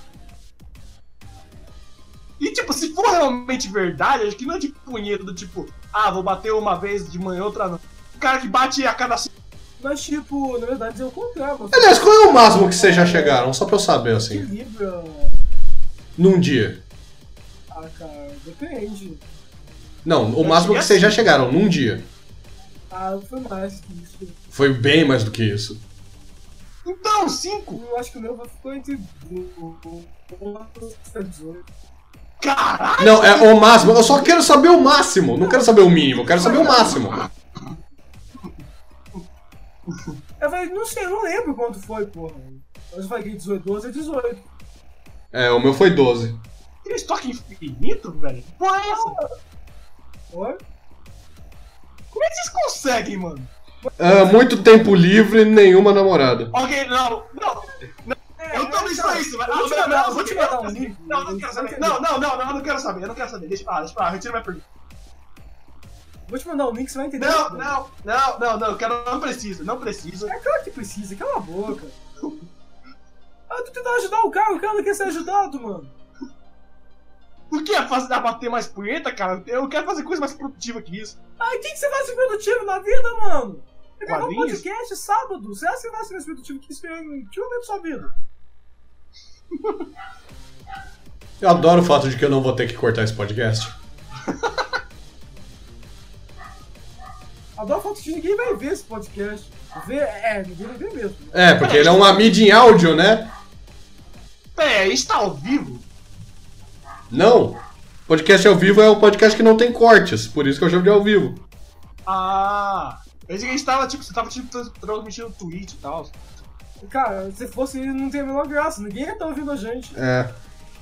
E tipo, se for realmente verdade, acho que não é de punheta do tipo, vou bater uma vez de manhã, outra não. O cara que bate a cada... Mas tipo, na verdade é o contrário. Mas Aliás, qual é o máximo que vocês já chegaram? Só pra eu saber, assim. equilibra. Num dia. Ah, cara, depende. Não, o máximo que vocês já chegaram, num dia. Ah, foi mais que isso. Foi bem mais do que isso. Então, 5? Eu acho que o meu ficou entre 18. Caralho! Não, é o máximo. Eu só quero saber o máximo. Não quero saber o mínimo, eu quero saber o máximo. Eu falei, não sei, eu não lembro quanto foi, porra. Mas eu falei que 18, 12 é 18. É, o meu foi 12. Tem estoque infinito, velho? Que porra é essa? Oi? Como é que vocês conseguem, mano? Muito tempo livre e nenhuma namorada. Ok, não. Eu também sou isso, velho. Eu vou te mandar um link. Não, não quero saber. Não, eu não quero saber. Deixa pra lá, retira minha pergunta. Vou te mandar um link, você vai entender. Não precisa. É claro que precisa, cala a boca. Tu tentando ajudar o cara não quer ser ajudado, mano. Por que bater mais punheta, cara? Eu quero fazer coisa mais produtiva que isso. Ai, o que você faz de produtivo na vida, mano? Você gravar um Quadrinhos? podcast sábado. Você acha que você vai ser mais produtivo que isso em que momento da sua vida? Eu adoro o fato de que eu não vou ter que cortar esse podcast. Adoro o fato de que ninguém vai ver esse podcast. Ninguém vai ver mesmo. É, porque ele é uma mídia em áudio, né? A gente tá ao vivo? Não. Podcast ao vivo é o podcast que não tem cortes, por isso que eu chamo de ao vivo. Pensei que a gente tava, tipo, você tava, tipo, transmitindo no Twitch e tal. Cara, se fosse não tem a menor graça, ninguém ia estar ouvindo a gente. É.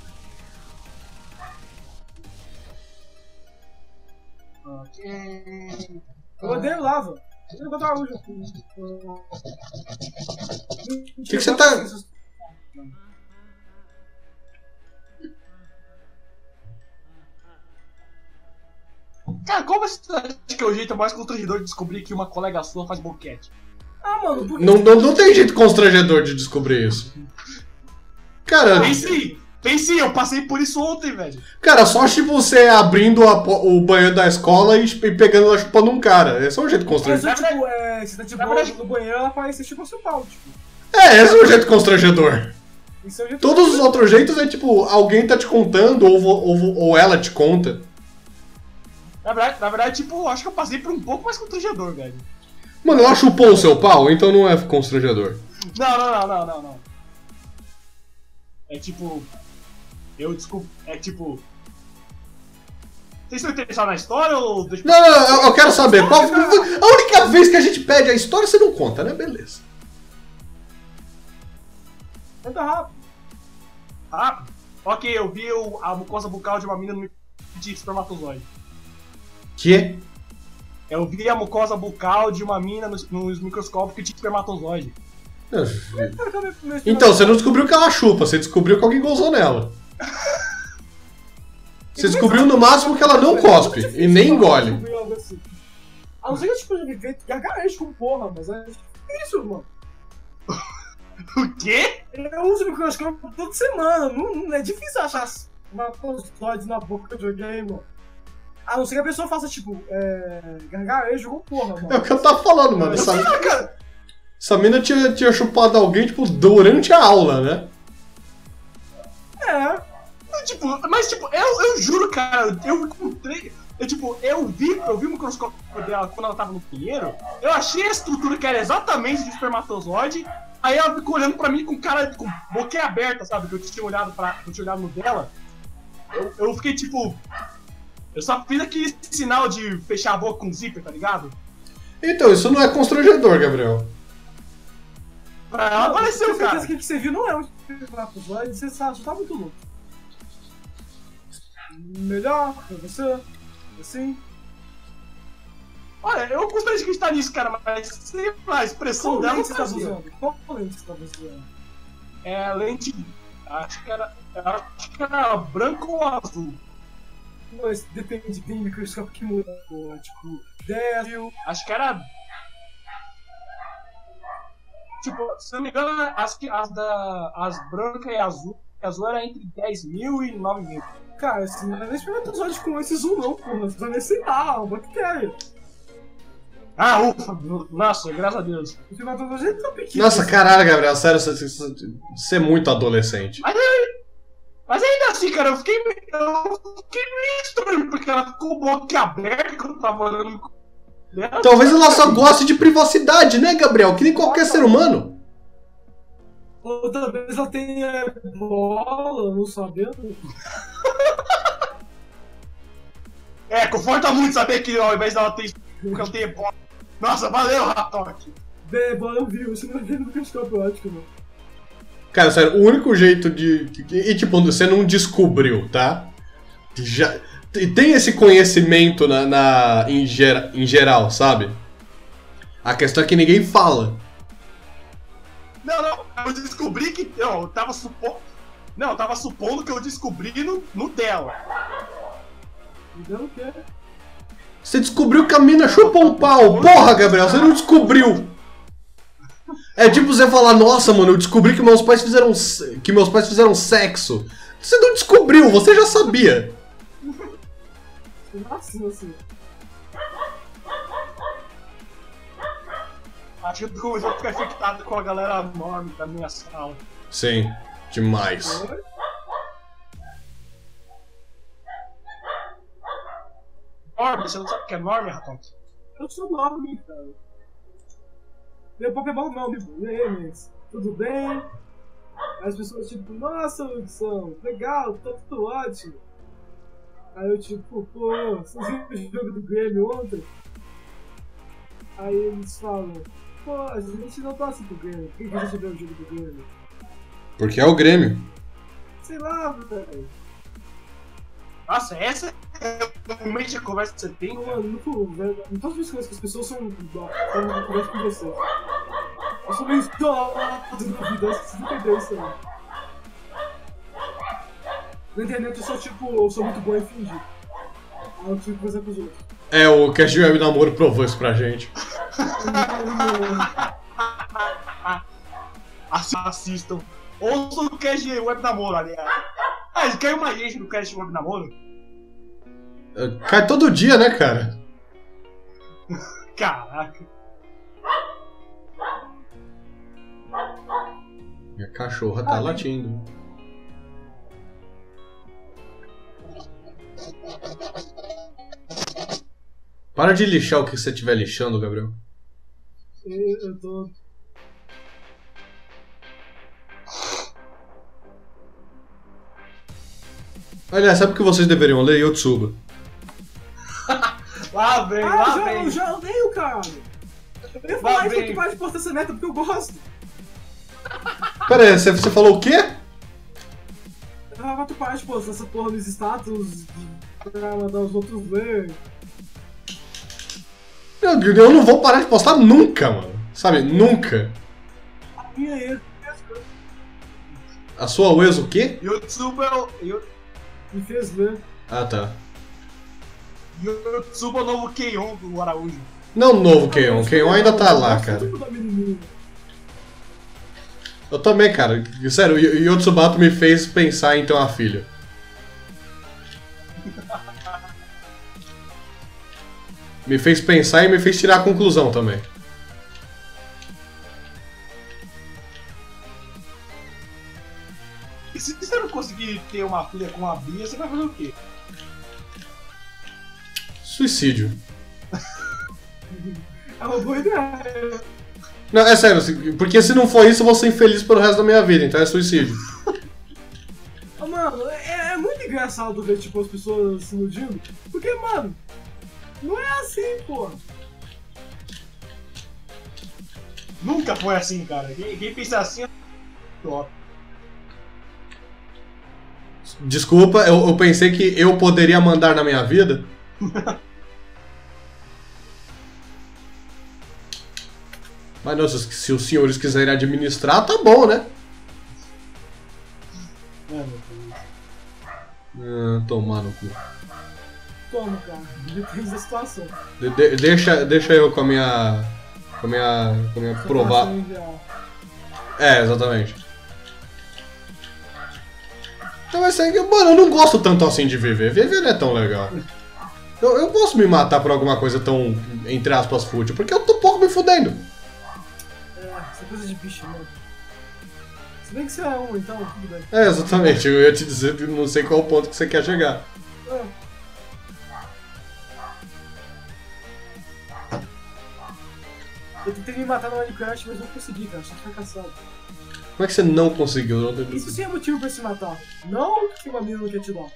Ok. Eu odeio lava. Eu vou botar hoje. O que você tá... Cara, qual você acha que é o jeito mais constrangedor de descobrir que uma colega sua faz boquete? Ah, mano, por que Não tem jeito constrangedor de descobrir isso. Cara, Tem sim, eu passei por isso ontem, velho. cara, só tipo você abrindo o banheiro da escola e pegando ela chupando um cara. Esse é um jeito Mas constrangedor. tipo, você tá de Na boa verdade- no banheiro, ela aparece tipo no seu pau, tipo. Esse é um jeito constrangedor. Isso é o jeito Todos os outros jeitos é tipo, alguém tá te contando ou ela te conta. Na verdade, tipo, eu acho que eu passei por um pouco mais constrangedor, velho. Mano, ela chupou o seu pau, então não é constrangedor. Não. É tipo. Eu desculpo. É tipo. Vocês estão interessados na história ou. Não, eu quero saber. A única vez que a gente pede a história, você não conta, né? Beleza. Anda rápido. Ah, ok, eu vi a mucosa bucal de uma mina no de espermatozoide. Que? Eu vi a mucosa bucal de uma mina nos microscópios que tinha espermatozoide. Então, você não descobriu que ela chupa, você descobriu que alguém gozou nela. Você descobriu no máximo que ela não cospe e nem engole. A não ser que eu tipo, viver gargarejo com porra, mas é isso, mano. O quê? Eu uso microscópio toda semana, não é difícil achar espermatozoides na boca de alguém, mano. A não ser que a pessoa faça, tipo, gargarejo com porra, mano. É o que eu tava falando, mano. Essa mina tinha chupado alguém, tipo, durante a aula, né? Mas eu juro, cara, eu encontrei. Eu vi o microscópio dela quando ela tava no banheiro. Eu achei a estrutura que era exatamente de espermatozoide. Aí ela ficou olhando pra mim com cara, com boquinha aberta, sabe? Que eu tinha olhado no dela. Eu fiquei tipo. Eu só fiz aquele sinal de fechar a boca com zíper, tá ligado? Então, isso não é constrangedor, Gabriel. Ela apareceu, cara. O que você viu não é um espermatozoide, você sabe, você tá muito louco. Melhor pra você, assim. Olha, eu gostaria de acreditar nisso, cara, mas sei lá, a expressão Qual dela lente você tá fazia. usando? Qual lente você tá usando? É lente. Acho que era branco ou azul. Mas depende, tem microscópio que muda, tipo, 10 mil. Acho que era. Tipo, se não me engano, as brancas e azul era entre 10 mil e 9 mil. Cara, assim, não é nem espermatozoide com esse zoom não, porra. Você vai ver, sei lá, uma bactéria. Ah, ufa! Nossa, graças a Deus. O espermatozoide é tão pequeno. Nossa, caralho, Gabriel, sério, você é muito adolescente. Mas ainda assim, cara, eu fiquei meio estranho, porque ela ficou boca aberta quando tava olhando dela. Talvez ela só goste de privacidade, né, Gabriel? Que nem qualquer ser humano. Outra vez ela tem bola, não sabendo. Conforta muito saber que ao invés dela ter porque ela tem bola. Nossa, valeu, Ratoque! Bola eu vi, você não viu no microscópio ótico, não. Cara, sério, o único jeito de... E tipo, você não descobriu, tá? Tem esse conhecimento em geral, sabe? A questão é que ninguém fala. Não, eu descobri que. Eu tava supondo. Não, eu tava supondo que eu descobri no dela. Me deu o quê? Você descobriu que a mina chupa um pau. Porra, Gabriel, você não descobriu. É tipo você falar, nossa, mano, eu descobri que meus pais fizeram sexo. Você não descobriu, você já sabia. Nossa, assim. Acho que eu começou a ficar infectado com a galera enorme da minha sala. Sim, demais. Norme, você não sabe o que é norme, Ratão? Eu sou enorme, cara. Meu Pokémon não, eles. Tudo bem? As pessoas tipo, nossa, Hudson, legal, tá tudo ótimo. Aí eu tipo, pô, vocês viram o jogo do Grêmio ontem? Aí eles falam, pô, a gente não torce pro Grêmio, por que a gente vê o jogo do Grêmio? Porque é o Grêmio. Sei lá, velho. Nossa, essa é realmente a conversa que você tem, cara. Mano, não todas as coisas que as pessoas são quando eu converso com você. Eu sou meio isolado na vida, você não entendeu isso aí. Na internet eu sou tipo, eu sou muito bom em fingir. Aí eu preciso conversar com os outros. É, o Cast de Web Namoro provou isso pra gente. Assistam. Ouçam o Cast de Web Namoro, aliás. Ah, caiu uma gente no Cast de Web Namoro? Cai todo dia, né, cara? Caraca. Minha cachorra tá latindo. Para de lixar o que você estiver lixando, Gabriel. Eu tô... Aliás, sabe o que vocês deveriam ler? Yotsuba. Lá vem, lá vem. Eu já odeio, cara. Eu ia falar isso aqui para de postar essa meta porque eu gosto. Pera aí, você falou o quê? Ah, tu para de postar essa porra nos status pra mandar os outros ver. Eu não vou parar de postar nunca, mano. Sabe, nunca. A minha ex A sua Ueso o quê? Yotsuba é o... me fez ver. Ah, tá. Yotsuba é o novo Keion do Araújo. Não o novo Keion. Keion ainda tá lá, cara. Eu também, cara. Sério, o Yotsubato me fez pensar em ter uma filha. Me fez pensar e me fez tirar a conclusão também. E se você não conseguir ter uma filha com a Bia, você vai fazer o quê? Suicídio. É uma boa ideia. Não, é sério, porque se não for isso, eu vou ser infeliz pelo resto da minha vida, então é suicídio. Mano, é muito engraçado ver, tipo, as pessoas se iludindo. Porque, mano, não é assim, pô. Nunca foi assim, cara. Quem pensa assim é top. Desculpa, eu pensei que eu poderia mandar na minha vida. Mas não, se os senhores quiserem administrar, tá bom, né? Tomar no cu. Toma, cara. Depende da situação. Deixa eu com a minha provar. Situação ideal. É, exatamente. Então vai ser que, mano, eu não gosto tanto assim de viver. Viver não é tão legal. Eu posso me matar por alguma coisa tão, entre aspas, fútil, porque eu tô pouco me fudendo. Essa coisa de bicho, mano. Se bem que você é um, então, tudo bem. É, exatamente. Eu ia te dizer que não sei qual ponto que você quer chegar. Eu tentei me matar no Minecraft, mas não consegui, cara. Só fracassado. Como é que você não conseguiu? Isso sim é motivo pra se matar. Não que uma mina não quer te dar.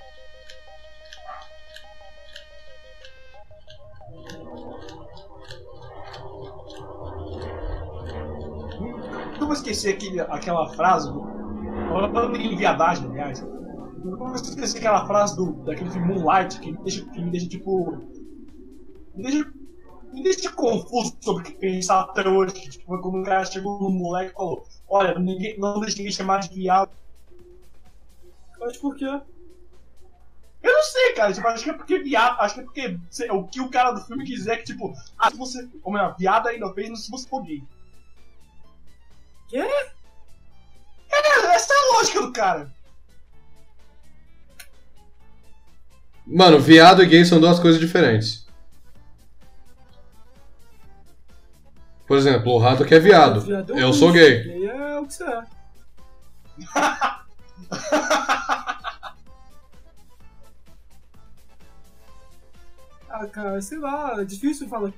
Nunca vou esquecer aquela frase falando em viadagem, aliás. Nunca vou esquecer aquela frase daquele filme Moonlight que me deixa tipo. Me deixa confuso sobre o que pensar até hoje. Tipo, quando o cara chegou no moleque e falou: olha, não deixe ninguém chamar de viado. Mas por quê? Eu não sei, cara. Tipo, acho que é porque viado. Acho que é porque o que o cara do filme quiser que, tipo, se você. Como é, viado ainda fez se você for gay. Quê? Essa é a lógica do cara. Mano, viado e gay são duas coisas diferentes. Por exemplo, o Rato que é viado. Eu sou gay. Gay é o que você é. Ah, cara, sei lá, é difícil falar.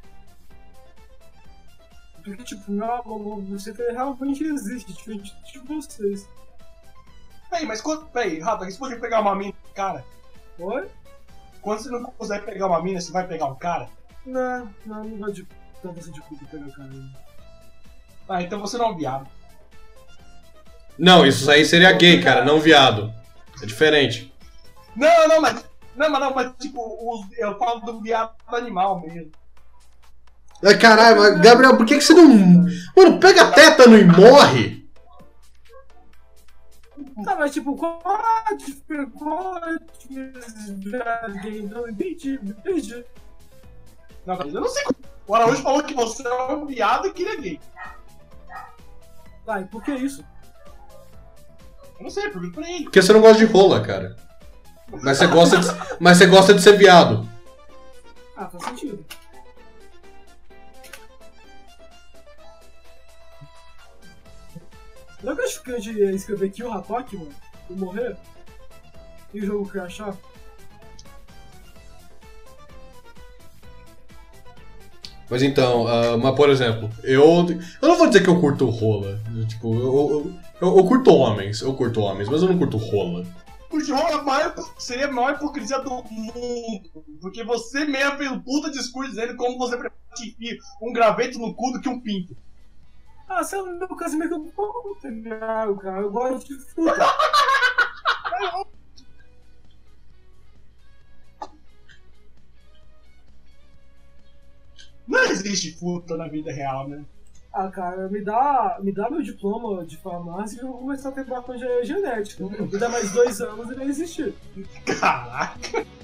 Porque, tipo, meu amor, você realmente existe, diferente de vocês. Peraí, mas quando. Peraí, Rato, se você pegar uma mina, cara. Oi? Quando você não consegue pegar uma mina, você vai pegar um cara? Não gosto de tanta assim de culpa pegar cara. Ah, então você não é um viado. Não, isso aí seria gay, cara, não viado. É diferente. Mas tipo, eu falo do viado animal mesmo. Ai, caralho, mas, Gabriel, por que você não. Mano, pega tétano e morre! Tá, mas tipo, qual a diferença? Não entendi. Não, eu não sei. O Araújo falou que você é um viado e que ele é gay. Tá, e por que isso? Eu não sei, pergunta pra ele. Porque você não gosta de rola, cara. Mas você gosta de ser viado. Ah, faz sentido. Não que eu acho que eu ia escrever Kill Hatok, mano, e morrer, e o jogo crashar. Mas então, mas por exemplo, eu não vou dizer que eu curto rola. Tipo, eu curto homens, mas eu não curto rola. Curte rola seria a maior hipocrisia do mundo. Porque você mesmo fez um puta discurso dizendo como você prefere um graveto no cu do que um pinto. Ah, sei lá, no meu caso é meio que um pouco legal, cara. Eu gosto de fruta. Não existe fruta na vida real, né? Ah, cara, me dá meu diploma de farmácia e eu vou começar a ter maconha genética. Me dá mais 2 anos e vai existir. Caraca!